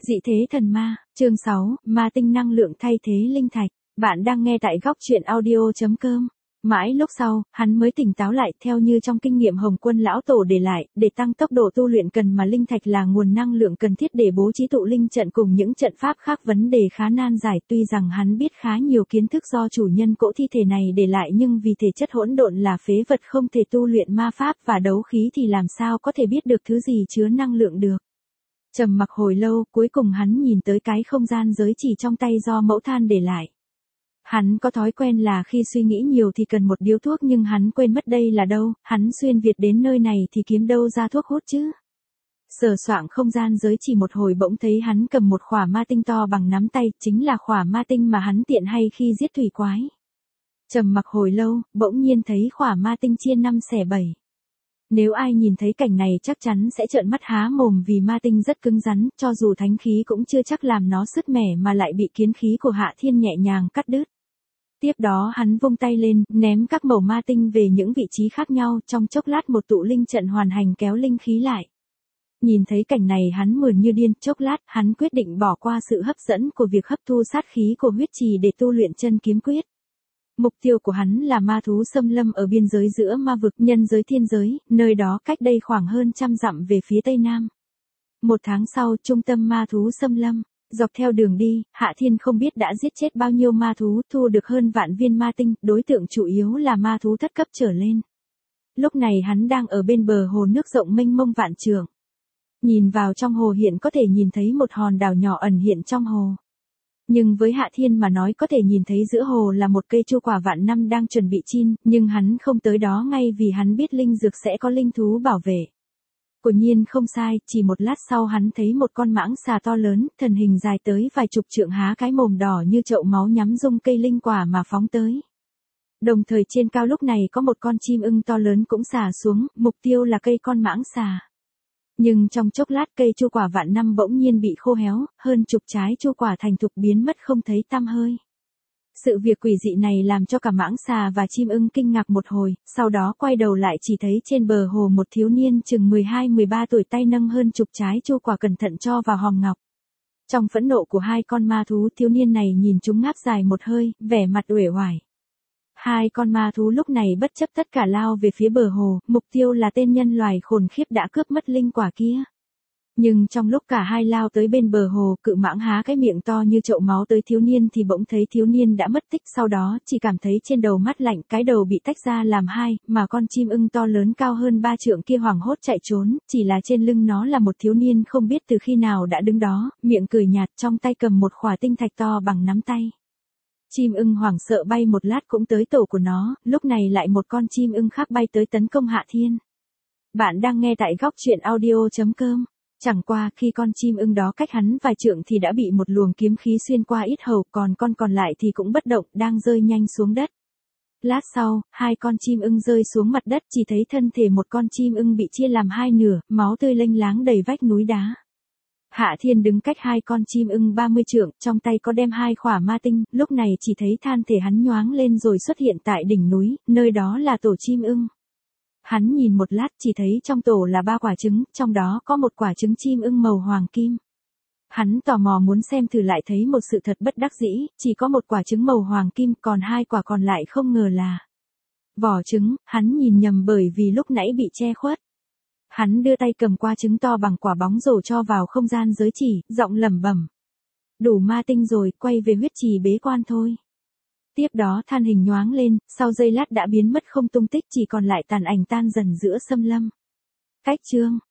Dị thế thần ma, chương 6, ma tinh năng lượng thay thế linh thạch. Bạn đang nghe tại góc truyện audio.com. Mãi lúc sau, hắn mới tỉnh táo lại theo như trong kinh nghiệm Hồng Quân lão tổ để lại, để tăng tốc độ tu luyện cần mà linh thạch là nguồn năng lượng cần thiết để bố trí tụ linh trận cùng những trận pháp khác vấn đề khá nan giải tuy rằng hắn biết khá nhiều kiến thức do chủ nhân cỗ thi thể này để lại nhưng vì thể chất hỗn độn là phế vật không thể tu luyện ma pháp và đấu khí thì làm sao có thể biết được thứ gì chứa năng lượng được. Trầm mặc hồi lâu, cuối cùng hắn nhìn tới cái không gian giới chỉ trong tay do mẫu than để lại. Hắn có thói quen là khi suy nghĩ nhiều thì cần một điếu thuốc nhưng hắn quên mất đây là đâu, hắn xuyên Việt đến nơi này thì kiếm đâu ra thuốc hút chứ. Sờ soạng không gian giới chỉ một hồi bỗng thấy hắn cầm một khỏa ma tinh to bằng nắm tay, chính là khỏa ma tinh mà hắn tiện hay khi giết thủy quái. Trầm mặc hồi lâu, bỗng nhiên thấy khỏa ma tinh chia 5 xẻ 7. Nếu ai nhìn thấy cảnh này chắc chắn sẽ trợn mắt há mồm vì ma tinh rất cứng rắn, cho dù thánh khí cũng chưa chắc làm nó sứt mẻ mà lại bị kiến khí của Hạ Thiên nhẹ nhàng cắt đứt. Tiếp đó hắn vung tay lên, ném các mẩu ma tinh về những vị trí khác nhau, trong chốc lát một tụ linh trận hoàn hành kéo linh khí lại. Nhìn thấy cảnh này hắn mừng như điên, chốc lát hắn quyết định bỏ qua sự hấp dẫn của việc hấp thu sát khí của huyết trì để tu luyện chân kiếm quyết. Mục tiêu của hắn là ma thú xâm lâm ở biên giới giữa ma vực nhân giới thiên giới, nơi đó cách đây khoảng hơn 100 dặm về phía tây nam. 1 tháng sau, trung tâm ma thú xâm lâm, dọc theo đường đi, Hạ Thiên không biết đã giết chết bao nhiêu ma thú, thu được hơn vạn viên ma tinh, đối tượng chủ yếu là ma thú thất cấp trở lên. Lúc này hắn đang ở bên bờ hồ nước rộng mênh mông vạn trượng. Nhìn vào trong hồ hiện có thể nhìn thấy một hòn đảo nhỏ ẩn hiện trong hồ. Nhưng với Hạ Thiên mà nói có thể nhìn thấy giữa hồ là một cây chu quả vạn năm đang chuẩn bị chín, nhưng hắn không tới đó ngay vì hắn biết linh dược sẽ có linh thú bảo vệ. Quả nhiên không sai, chỉ một lát sau hắn thấy một con mãng xà to lớn, thân hình dài tới vài chục trượng há cái mồm đỏ như chậu máu nhắm dung cây linh quả mà phóng tới. Đồng thời trên cao lúc này có một con chim ưng to lớn cũng xả xuống, mục tiêu là cây con mãng xà. Nhưng trong chốc lát cây chu quả vạn năm bỗng nhiên bị khô héo, hơn chục trái chu quả thành thục biến mất không thấy tăm hơi. Sự việc quỷ dị này làm cho cả mãng xà và chim ưng kinh ngạc một hồi, sau đó quay đầu lại chỉ thấy trên bờ hồ một thiếu niên chừng 12-13 tuổi tay nâng hơn chục trái chu quả cẩn thận cho vào hòm ngọc. Trong phẫn nộ của hai con ma thú thiếu niên này nhìn chúng ngáp dài một hơi, vẻ mặt uể oải. Hai con ma thú lúc này bất chấp tất cả lao về phía bờ hồ, mục tiêu là tên nhân loài khủng khiếp đã cướp mất linh quả kia. Nhưng trong lúc cả hai lao tới bên bờ hồ, cự mãng há cái miệng to như chậu máu tới thiếu niên thì bỗng thấy thiếu niên đã mất tích, sau đó chỉ cảm thấy trên đầu mắt lạnh, cái đầu bị tách ra làm hai, mà con chim ưng to lớn cao hơn 3 trượng kia hoảng hốt chạy trốn, chỉ là trên lưng nó là một thiếu niên không biết từ khi nào đã đứng đó, miệng cười nhạt trong tay cầm một khỏa tinh thạch to bằng nắm tay. Chim ưng hoảng sợ bay một lát cũng tới tổ của nó, lúc này lại một con chim ưng khác bay tới tấn công Hạ Thiên. Bạn đang nghe tại góc truyện audio.com. Chẳng qua khi con chim ưng đó cách hắn vài trượng thì đã bị một luồng kiếm khí xuyên qua yết hầu, còn con còn lại thì cũng bất động, đang rơi nhanh xuống đất. Lát sau, hai con chim ưng rơi xuống mặt đất chỉ thấy thân thể một con chim ưng bị chia làm hai nửa, máu tươi lênh láng đầy vách núi đá. Hạ Thiên đứng cách hai con chim ưng 30 trượng, trong tay có đem hai khỏa ma tinh, lúc này chỉ thấy than thể hắn nhoáng lên rồi xuất hiện tại đỉnh núi, nơi đó là tổ chim ưng. Hắn nhìn một lát chỉ thấy trong tổ là 3 quả trứng, trong đó có một quả trứng chim ưng màu hoàng kim. Hắn tò mò muốn xem thử lại thấy một sự thật bất đắc dĩ, chỉ có một quả trứng màu hoàng kim, còn 2 quả còn lại không ngờ là vỏ trứng, hắn nhìn nhầm bởi vì lúc nãy bị che khuất. Hắn đưa tay cầm qua trứng to bằng quả bóng rổ cho vào không gian giới chỉ, giọng lẩm bẩm. Đủ ma tinh rồi, quay về huyết trì bế quan thôi. Tiếp đó than hình nhoáng lên, sau giây lát đã biến mất không tung tích chỉ còn lại tàn ảnh tan dần giữa xâm lâm. Cách chương